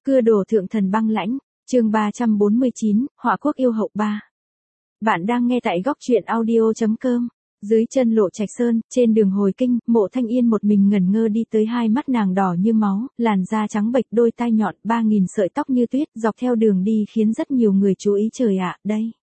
Cưa đổ thượng thần băng lãnh, chương 349, Hỏa quốc yêu hậu 3. Bạn đang nghe tại góc truyện audio.com. Dưới chân lộ Trạch Sơn, trên đường hồi kinh, Mộ Thanh Yên một mình ngẩn ngơ đi tới, hai mắt nàng đỏ như máu, làn da trắng bệch, đôi tai nhọn, 3.000 sợi tóc như tuyết, dọc theo đường đi khiến rất nhiều người chú ý. Trời ạ,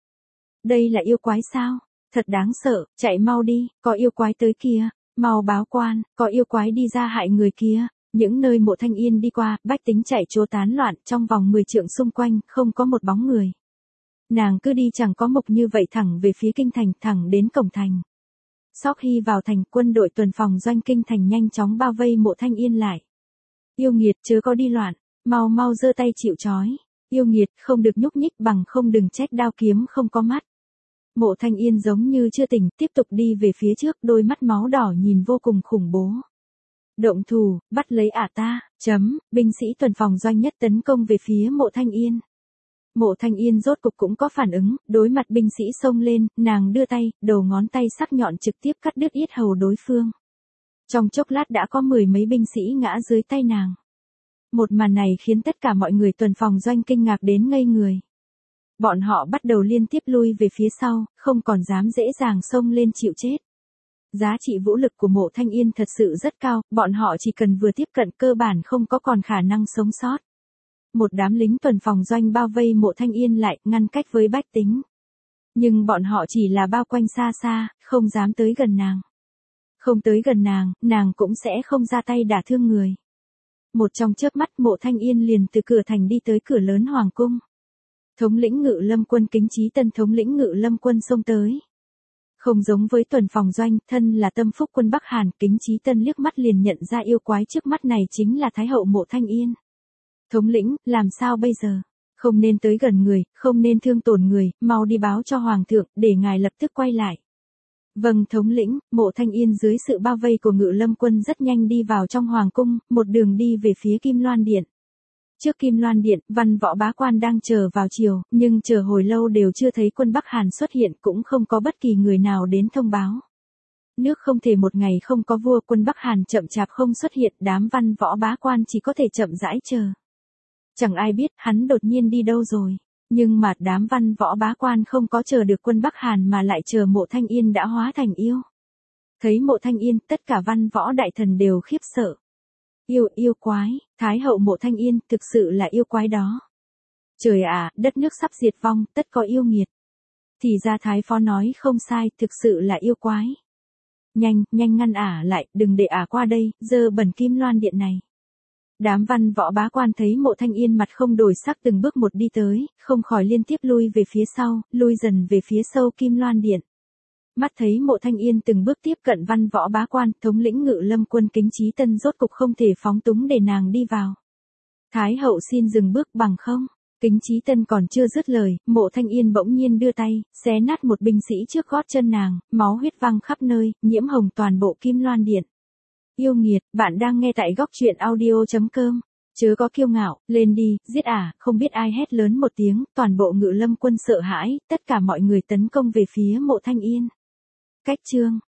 đây là yêu quái sao? Thật đáng sợ, chạy mau đi, có yêu quái tới kìa, mau báo quan, có yêu quái đi ra hại người kia. Những nơi Mộ Thanh Yên đi qua, bách tính chạy trố tán loạn, trong vòng 10 trượng xung quanh, không có một bóng người. Nàng cứ đi chẳng có mục như vậy thẳng về phía kinh thành, thẳng đến cổng thành. Sau khi vào thành, quân đội tuần phòng doanh kinh thành nhanh chóng bao vây Mộ Thanh Yên lại. Yêu nghiệt, chớ có đi loạn, mau mau giơ tay chịu trói. Yêu nghiệt, không được nhúc nhích, bằng không đừng trách đao kiếm không có mắt. Mộ Thanh Yên giống như chưa tỉnh, tiếp tục đi về phía trước, đôi mắt máu đỏ nhìn vô cùng khủng bố. Động thủ, bắt lấy ta, binh sĩ tuần phòng doanh nhất tấn công về phía Mộ Thanh Yên. Mộ Thanh Yên rốt cục cũng có phản ứng, đối mặt binh sĩ xông lên, nàng đưa tay, đầu ngón tay sắc nhọn trực tiếp cắt đứt yết hầu đối phương. Trong chốc lát đã có 10 mấy binh sĩ ngã dưới tay nàng. Một màn này khiến tất cả mọi người tuần phòng doanh kinh ngạc đến ngây người. Bọn họ bắt đầu liên tiếp lui về phía sau, không còn dám dễ dàng xông lên chịu chết. Giá trị vũ lực của Mộ Thanh Yên thật sự rất cao, bọn họ chỉ cần vừa tiếp cận cơ bản không có còn khả năng sống sót. Một đám lính tuần phòng doanh bao vây Mộ Thanh Yên lại, ngăn cách với bách tính. Nhưng bọn họ chỉ là bao quanh xa xa, không dám tới gần nàng. Không tới gần nàng, nàng cũng sẽ không ra tay đả thương người. Một trong chớp mắt Mộ Thanh Yên liền từ cửa thành đi tới cửa lớn hoàng cung. Thống lĩnh Ngự Lâm quân Kính Chí Tân thống lĩnh Ngự Lâm quân xông tới. Không giống với tuần phòng doanh, thân là tâm phúc quân Bắc Hàn, Kính Chí Tân liếc mắt liền nhận ra yêu quái trước mắt này chính là Thái hậu Mộ Thanh Yên. Thống lĩnh, làm sao bây giờ? Không nên tới gần người, không nên thương tổn người, mau đi báo cho hoàng thượng, để ngài lập tức quay lại. Vâng thống lĩnh. Mộ Thanh Yên dưới sự bao vây của Ngự Lâm quân rất nhanh đi vào trong hoàng cung, một đường đi về phía Kim Loan Điện. Trước Kim Loan Điện, văn võ bá quan đang chờ vào triều, nhưng chờ hồi lâu đều chưa thấy quân Bắc Hàn xuất hiện, cũng không có bất kỳ người nào đến thông báo. Nước không thể một ngày không có vua, quân Bắc Hàn chậm chạp không xuất hiện, đám văn võ bá quan chỉ có thể chậm rãi chờ. Chẳng ai biết hắn đột nhiên đi đâu rồi, nhưng mà đám văn võ bá quan không có chờ được quân Bắc Hàn mà lại chờ Mộ Thanh Yên đã hóa thành yêu. Thấy Mộ Thanh Yên, tất cả văn võ đại thần đều khiếp sợ. Yêu quái, Thái hậu Mộ Thanh Yên, thực sự là yêu quái đó. Trời ạ, đất nước sắp diệt vong, tất có yêu nghiệt. Thì ra Thái phó nói không sai, thực sự là yêu quái. Nhanh ngăn lại, đừng để qua đây, dơ bẩn Kim Loan Điện này. Đám văn võ bá quan thấy Mộ Thanh Yên mặt không đổi sắc từng bước một đi tới, không khỏi liên tiếp lui về phía sau, lui dần về phía sâu Kim Loan Điện. Mắt thấy Mộ Thanh Yên từng bước tiếp cận văn võ bá quan, thống lĩnh Ngự Lâm quân Kính Chí Tân rốt cục không thể phóng túng để nàng đi vào. Thái hậu xin dừng bước bằng không. Kính Chí Tân còn chưa dứt lời, Mộ Thanh Yên bỗng nhiên đưa tay, xé nát một binh sĩ trước gót chân nàng, máu huyết văng khắp nơi, nhiễm hồng toàn bộ Kim Loan Điện. Yêu nghiệt, bạn đang nghe tại góc truyện audio.com. Chớ có kiêu ngạo, lên đi, giết không biết ai hét lớn một tiếng, toàn bộ Ngự Lâm quân sợ hãi, tất cả mọi người tấn công về phía Mộ Thanh Yên. Cách chương